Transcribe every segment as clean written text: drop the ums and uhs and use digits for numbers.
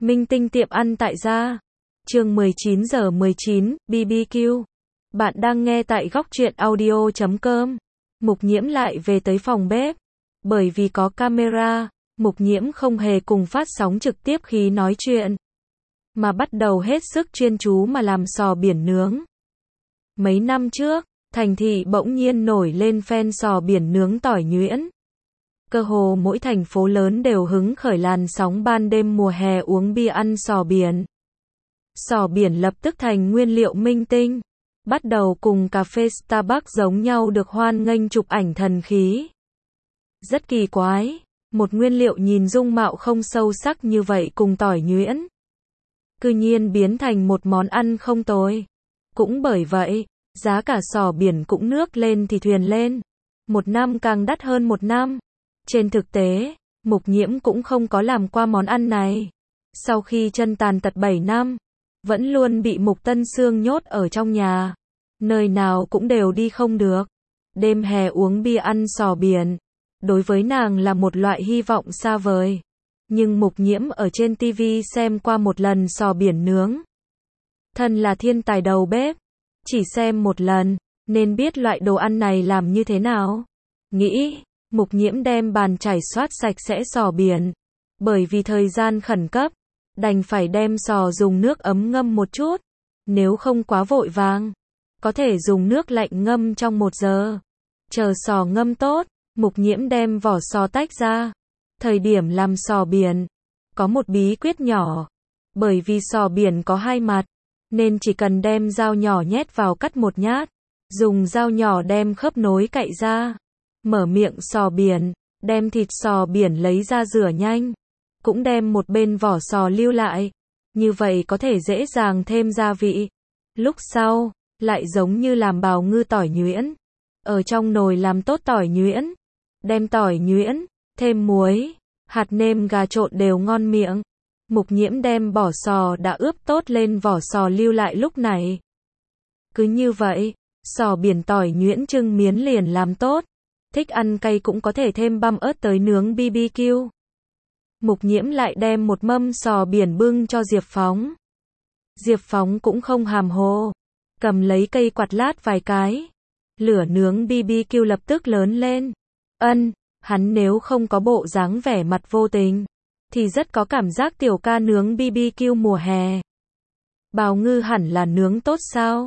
Minh tinh tiệm ăn tại gia. Chương 19:19, BBQ. Bạn đang nghe tại góc truyện audio.com. Mục Nhiễm lại về tới phòng bếp. Bởi vì có camera, Mục Nhiễm không hề cùng phát sóng trực tiếp khi nói chuyện, mà bắt đầu hết sức chuyên chú mà làm sò biển nướng. Mấy năm trước, thành thị bỗng nhiên nổi lên phen sò biển nướng tỏi nhuyễn. Cơ hồ mỗi thành phố lớn đều hứng khởi làn sóng ban đêm mùa hè uống bia ăn sò biển. Sò biển lập tức thành nguyên liệu minh tinh, bắt đầu cùng cà phê Starbucks giống nhau được hoan nghênh chụp ảnh thần khí. Rất kỳ quái, một nguyên liệu nhìn dung mạo không sâu sắc như vậy cùng tỏi nhuyễn, cư nhiên biến thành một món ăn không tồi. Cũng bởi vậy, giá cả sò biển cũng nước lên thì thuyền lên, một năm càng đắt hơn một năm. Trên thực tế, Mục Nhiễm cũng không có làm qua món ăn này. Sau khi chân tàn tật 7 năm, vẫn luôn bị Mục Tân Sương nhốt ở trong nhà, nơi nào cũng đều đi không được. Đêm hè uống bia ăn sò biển, đối với nàng là một loại hy vọng xa vời. Nhưng Mục Nhiễm ở trên TV xem qua một lần sò biển nướng. Thân là thiên tài đầu bếp, chỉ xem một lần, nên biết loại đồ ăn này làm như thế nào. Nghĩ, Mục Nhiễm đem bàn chải xoát sạch sẽ sò biển. Bởi vì thời gian khẩn cấp, đành phải đem sò dùng nước ấm ngâm một chút. Nếu không quá vội vàng, có thể dùng nước lạnh ngâm trong 1 giờ. Chờ sò ngâm tốt, Mục Nhiễm đem vỏ sò tách ra. Thời điểm làm sò biển, có một bí quyết nhỏ. Bởi vì sò biển có 2 mặt, nên chỉ cần đem dao nhỏ nhét vào cắt một nhát. Dùng dao nhỏ đem khớp nối cạy ra. Mở miệng sò biển, đem thịt sò biển lấy ra rửa nhanh. Cũng đem một bên vỏ sò lưu lại. Như vậy có thể dễ dàng thêm gia vị. Lúc sau, lại giống như làm bào ngư tỏi nhuyễn. Ở trong nồi làm tốt tỏi nhuyễn. Đem tỏi nhuyễn, thêm muối, hạt nêm gà trộn đều ngon miệng. Mục Nhiễm đem vỏ sò đã ướp tốt lên vỏ sò lưu lại lúc này. Cứ như vậy, sò biển tỏi nhuyễn trưng miến liền làm tốt. Thích ăn cay cũng có thể thêm băm ớt tới nướng BBQ. Mục Nhiễm lại đem một mâm sò biển bưng cho Diệp Phóng. Diệp Phóng cũng không hàm hồ, cầm lấy cây quạt lát vài cái. Lửa nướng BBQ lập tức lớn lên. Hắn nếu không có bộ dáng vẻ mặt vô tình, thì rất có cảm giác tiểu ca nướng BBQ mùa hè. Bào ngư hẳn là nướng tốt sao?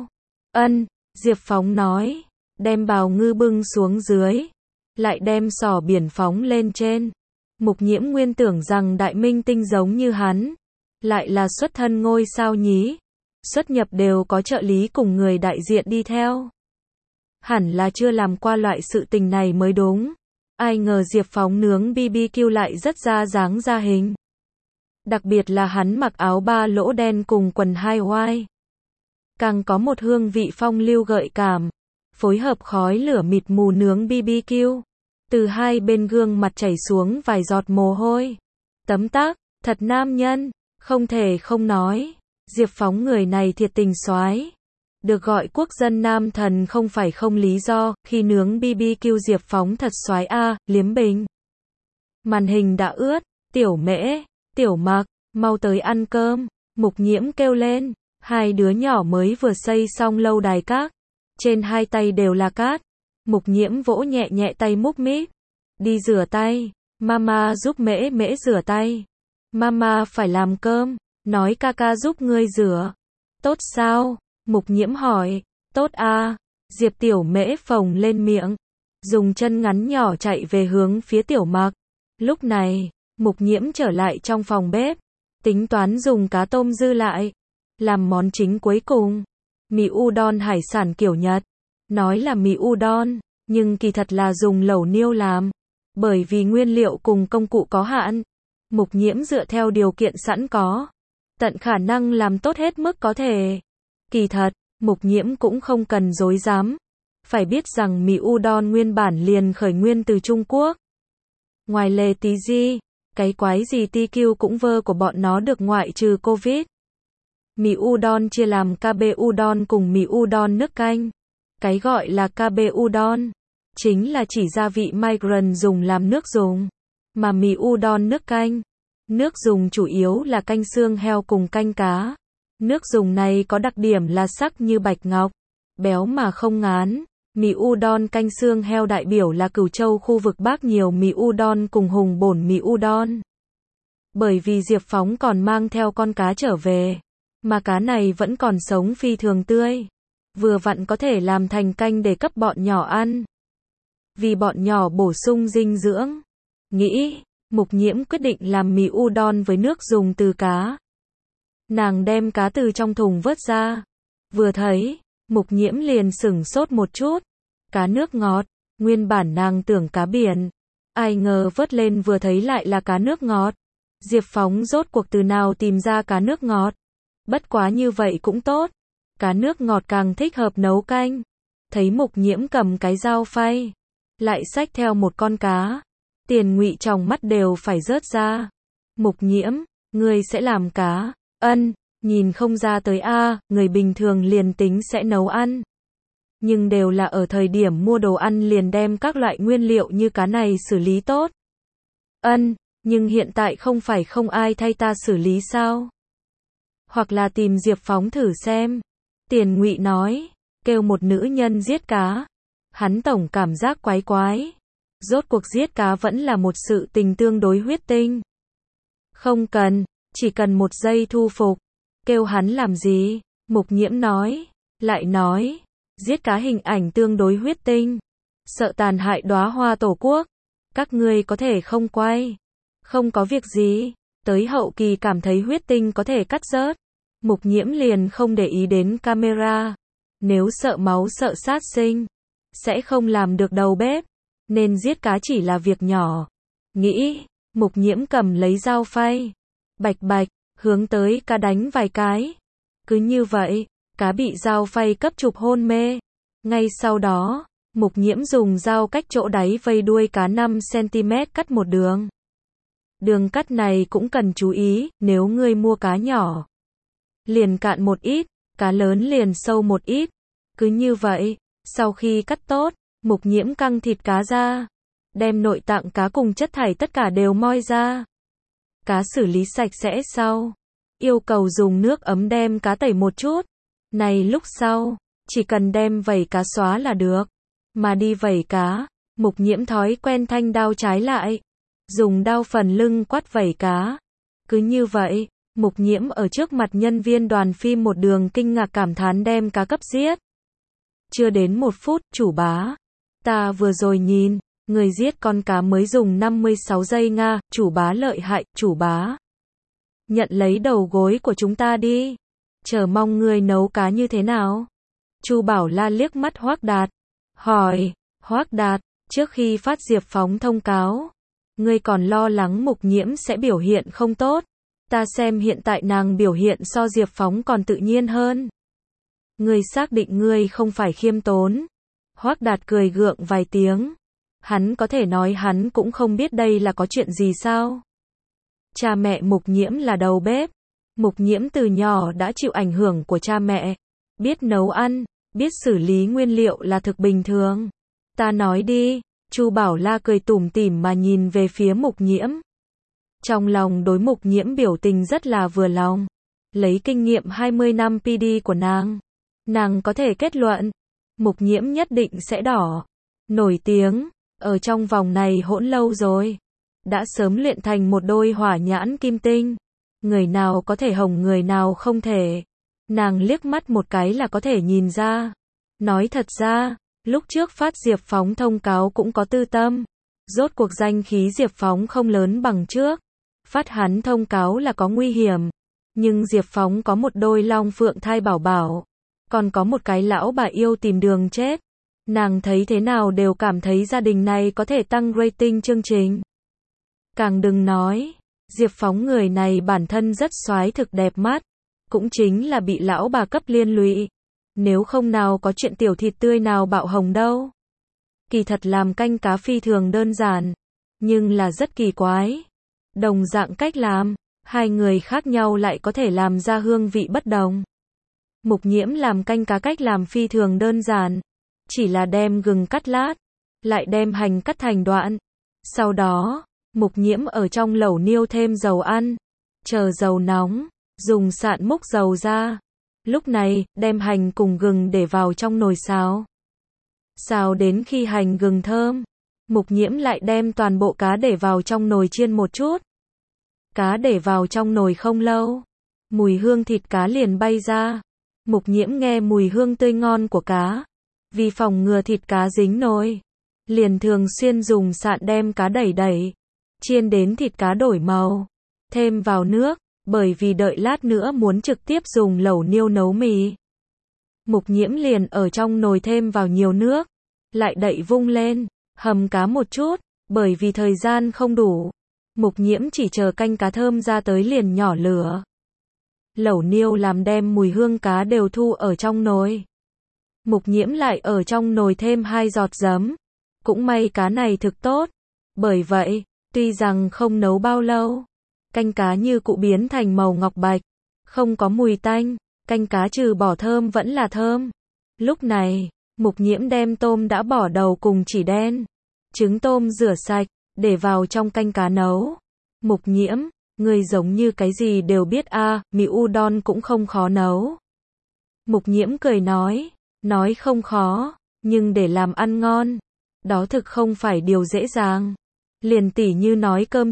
Diệp Phóng nói, đem bào ngư bưng xuống dưới, lại đem sò biển phóng lên trên. Mục Nhiễm nguyên tưởng rằng đại minh tinh giống như hắn, lại là xuất thân ngôi sao nhí, xuất nhập đều có trợ lý cùng người đại diện đi theo. Hẳn là chưa làm qua loại sự tình này mới đúng. Ai ngờ Diệp Phóng nướng BBQ lại rất ra dáng ra hình. Đặc biệt là hắn mặc áo 3 lỗ đen cùng quần high-waist. Càng có một hương vị phong lưu gợi cảm, phối hợp khói lửa mịt mù nướng BBQ. Từ hai bên gương mặt chảy xuống vài giọt mồ hôi. Tấm tắc, thật nam nhân, không thể không nói. Diệp Phóng người này thiệt tình soái. Được gọi quốc dân nam thần không phải không lý do, khi nướng BBQ Diệp Phóng thật soái a, liếm bình. Màn hình đã ướt, Tiểu Mễ, Tiểu Mặc, mau tới ăn cơm. Mục Nhiễm kêu lên, hai đứa nhỏ mới vừa xây xong lâu đài cát, trên hai tay đều là cát. Mục Nhiễm vỗ nhẹ nhẹ tay múc míp. Đi rửa tay, mama giúp Mễ Mễ rửa tay. Mama phải làm cơm, nói ca ca giúp ngươi rửa. Tốt sao? Mục Nhiễm hỏi. Tốt a. Diệp Tiểu Mễ phồng lên miệng, dùng chân ngắn nhỏ chạy về hướng phía Tiểu Mặc. Lúc này, Mục Nhiễm trở lại trong phòng bếp, tính toán dùng cá tôm dư lại, làm món chính cuối cùng. Mì udon hải sản kiểu Nhật. Nói là mì udon, nhưng kỳ thật là dùng lẩu niêu làm. Bởi vì nguyên liệu cùng công cụ có hạn, Mục Nhiễm dựa theo điều kiện sẵn có, tận khả năng làm tốt hết mức có thể. Kỳ thật, Mục Nhiễm cũng không cần dối dám. Phải biết rằng mì udon nguyên bản liền khởi nguyên từ Trung Quốc. Ngoài lề tí gì, cái quái gì TQ cũng vơ của bọn nó được ngoại trừ Covid. Mì udon chia làm KB udon cùng mì udon nước canh. Cái gọi là KB udon chính là chỉ gia vị migrant dùng làm nước dùng, mà mì udon nước canh Nước dùng chủ yếu là canh xương heo cùng canh cá. Nước dùng này có đặc điểm là sắc như bạch ngọc, béo mà không ngán. Mì udon canh xương heo đại biểu là Cửu Châu khu vực Bắc nhiều mì udon cùng hùng bổn mì udon. Bởi vì Diệp Phóng còn mang theo con cá trở về, mà cá này vẫn còn sống phi thường tươi, vừa vặn có thể làm thành canh để cấp bọn nhỏ ăn. Vì bọn nhỏ bổ sung dinh dưỡng, nghĩ, Mục Nhiễm quyết định làm mì udon với nước dùng từ cá. Nàng đem cá từ trong thùng vớt ra, vừa thấy, Mục Nhiễm liền sửng sốt một chút. Cá nước ngọt, nguyên bản nàng tưởng cá biển, ai ngờ vớt lên vừa thấy lại là cá nước ngọt. Diệp Phóng rốt cuộc từ nào tìm ra cá nước ngọt. Bất quá như vậy cũng tốt, cá nước ngọt càng thích hợp nấu canh. Thấy Mục Nhiễm cầm cái dao phay, lại xách theo một con cá, Tiền Ngụy trong mắt đều phải rớt ra. Mục Nhiễm, ngươi sẽ làm cá? Ân, nhìn không ra tới a, người bình thường liền tính sẽ nấu ăn, nhưng đều là ở thời điểm mua đồ ăn liền đem các loại nguyên liệu như cá này xử lý tốt. Ân, nhưng hiện tại không phải không ai thay ta xử lý sao? Hoặc là tìm Diệp Phóng thử xem. Tiền Ngụy nói, kêu một nữ nhân giết cá. Hắn tổng cảm giác quái quái. Rốt cuộc giết cá vẫn là một sự tình tương đối huyết tinh. Không cần, chỉ cần một giây thu phục. Kêu hắn làm gì? Mục Nhiễm nói, lại nói, giết cá hình ảnh tương đối huyết tinh, sợ tàn hại đóa hoa tổ quốc. Các ngươi có thể không quay. Không có việc gì, tới hậu kỳ cảm thấy huyết tinh có thể cắt rớt. Mục Nhiễm liền không để ý đến camera. Nếu sợ máu sợ sát sinh, sẽ không làm được đầu bếp, nên giết cá chỉ là việc nhỏ. Nghĩ, Mục Nhiễm cầm lấy dao phay, bạch bạch, hướng tới cá đánh vài cái. Cứ như vậy, cá bị dao phay cấp chụp hôn mê. Ngay sau đó, Mục Nhiễm dùng dao cách chỗ đáy vây đuôi cá 5 cm cắt một đường. Đường cắt này cũng cần chú ý, nếu ngươi mua cá nhỏ, liền cạn một ít, cá lớn liền sâu một ít. Cứ như vậy, sau khi cắt tốt, Mục Nhiễm căng thịt cá ra, đem nội tạng cá cùng chất thải tất cả đều moi ra. Cá xử lý sạch sẽ sau, yêu cầu dùng nước ấm đem cá tẩy một chút. Này lúc sau, chỉ cần đem vẩy cá xóa là được. Mà đi vẩy cá, Mục Nhiễm thói quen thanh đao trái lại, dùng đao phần lưng quát vẩy cá. Cứ như vậy, Mục Nhiễm ở trước mặt nhân viên đoàn phim một đường kinh ngạc cảm thán đem cá cấp giết. Chưa đến 1 phút, chủ bá, ta vừa rồi nhìn, người giết con cá mới dùng 56 giây Nga, chủ bá lợi hại, chủ bá. Nhận lấy đầu gối của chúng ta đi. Chờ mong người nấu cá như thế nào? Chu Bảo La liếc mắt Hoắc Đạt, hỏi, Hoắc Đạt, trước khi phát Diệp Phóng thông cáo, ngươi còn lo lắng Mục Nhiễm sẽ biểu hiện không tốt. Ta xem hiện tại nàng biểu hiện so Diệp Phóng còn tự nhiên hơn. Ngươi xác định ngươi không phải khiêm tốn. Hoắc Đạt cười gượng vài tiếng. Hắn có thể nói hắn cũng không biết đây là có chuyện gì sao. Cha mẹ Mục Nhiễm là đầu bếp. Mục Nhiễm từ nhỏ đã chịu ảnh hưởng của cha mẹ. Biết nấu ăn, biết xử lý nguyên liệu là thực bình thường. Ta nói đi, Chu Bảo La cười tủm tỉm mà nhìn về phía Mục Nhiễm. Trong lòng đối Mục Nhiễm biểu tình rất là vừa lòng. Lấy kinh nghiệm 20 năm PD của nàng có thể kết luận, Mục Nhiễm nhất định sẽ đỏ. Nổi tiếng, ở trong vòng này hỗn lâu rồi. Đã sớm luyện thành một đôi hỏa nhãn kim tinh. Người nào có thể hồng người nào không thể. Nàng liếc mắt một cái là có thể nhìn ra. Nói thật ra, lúc trước phát Diệp Phóng thông cáo cũng có tư tâm. Rốt cuộc danh khí Diệp Phóng không lớn bằng trước. Phát hắn thông cáo là có nguy hiểm. Nhưng Diệp Phóng có một đôi long phượng thai bảo bảo. Còn có một cái lão bà yêu tìm đường chết. Nàng thấy thế nào đều cảm thấy gia đình này có thể tăng rating chương trình. Càng đừng nói, Diệp Phóng người này bản thân rất soái thực đẹp mắt. Cũng chính là bị lão bà cấp liên lụy. Nếu không nào có chuyện tiểu thịt tươi nào bạo hồng đâu. Kỳ thật làm canh cá phi thường đơn giản. Nhưng là rất kỳ quái. Đồng dạng cách làm, hai người khác nhau lại có thể làm ra hương vị bất đồng. Mục Nhiễm làm canh cá cách làm phi thường đơn giản. Chỉ là đem gừng cắt lát, lại đem hành cắt thành đoạn. Sau đó, Mục Nhiễm ở trong lẩu niêu thêm dầu ăn, chờ dầu nóng, dùng sạn múc dầu ra. Lúc này, đem hành cùng gừng để vào trong nồi xào. Xào đến khi hành gừng thơm, Mục Nhiễm lại đem toàn bộ cá để vào trong nồi chiên một chút. Cá để vào trong nồi không lâu, mùi hương thịt cá liền bay ra. Mục Nhiễm nghe mùi hương tươi ngon của cá, vì phòng ngừa thịt cá dính nồi, liền thường xuyên dùng sạn đem cá đẩy, chiên đến thịt cá đổi màu, thêm vào nước, bởi vì đợi lát nữa muốn trực tiếp dùng lẩu niêu nấu mì. Mục Nhiễm liền ở trong nồi thêm vào nhiều nước, lại đậy vung lên, hầm cá một chút, bởi vì thời gian không đủ. Mục Nhiễm chỉ chờ canh cá thơm ra tới liền nhỏ lửa. Lẩu niêu làm đem mùi hương cá đều thu ở trong nồi. Mục Nhiễm lại ở trong nồi thêm 2 giọt giấm. Cũng may cá này thực tốt. Bởi vậy, tuy rằng không nấu bao lâu, canh cá như cụ biến thành màu ngọc bạch, không có mùi tanh, canh cá trừ bỏ thơm vẫn là thơm. Lúc này, Mục Nhiễm đem tôm đã bỏ đầu cùng chỉ đen, trứng tôm rửa sạch, để vào trong canh cá nấu. Mục Nhiễm, người giống như cái gì đều biết a, mì udon cũng không khó nấu. Mục Nhiễm cười nói không khó, nhưng để làm ăn ngon, đó thực không phải điều dễ dàng. Liền tỉ như nói cơm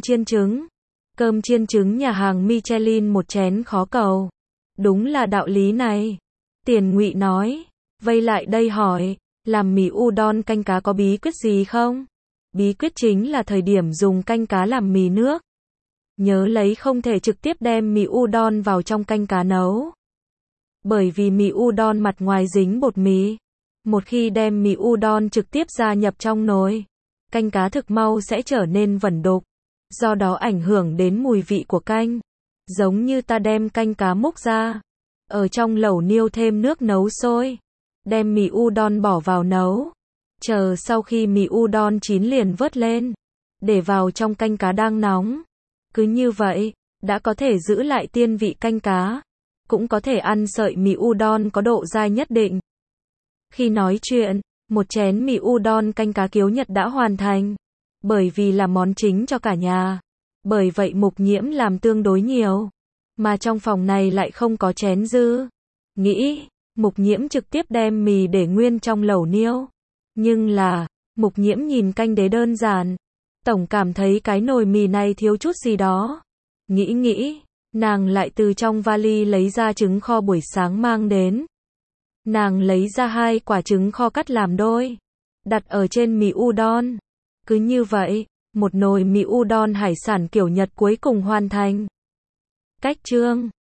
chiên trứng nhà hàng Michelin một chén khó cầu. Đúng là đạo lý này. Tiền Ngụy nói, vây lại đây hỏi, làm mì udon canh cá có bí quyết gì không? Bí quyết chính là thời điểm dùng canh cá làm mì nước. Nhớ lấy không thể trực tiếp đem mì udon vào trong canh cá nấu. Bởi vì mì udon mặt ngoài dính bột mì. Một khi đem mì udon trực tiếp gia nhập trong nồi, canh cá thực mau sẽ trở nên vẩn đục. Do đó ảnh hưởng đến mùi vị của canh. Giống như ta đem canh cá múc ra, ở trong lẩu niêu thêm nước nấu sôi, đem mì udon bỏ vào nấu. Chờ sau khi mì udon chín liền vớt lên, để vào trong canh cá đang nóng. Cứ như vậy, đã có thể giữ lại tiên vị canh cá, cũng có thể ăn sợi mì udon có độ dai nhất định. Khi nói chuyện, một chén mì udon canh cá kiếu Nhật đã hoàn thành, bởi vì là món chính cho cả nhà. Bởi vậy Mục Nhiễm làm tương đối nhiều, mà trong phòng này lại không có chén dư. Nghĩ, Mục Nhiễm trực tiếp đem mì để nguyên trong lẩu niêu. Nhưng là, Mục Nhiễm nhìn canh đế đơn giản, tổng cảm thấy cái nồi mì này thiếu chút gì đó. Nghĩ, nàng lại từ trong vali lấy ra trứng kho buổi sáng mang đến. Nàng lấy ra 2 quả trứng kho cắt làm đôi, đặt ở trên mì udon. Cứ như vậy, một nồi mì udon hải sản kiểu Nhật cuối cùng hoàn thành. Cách chương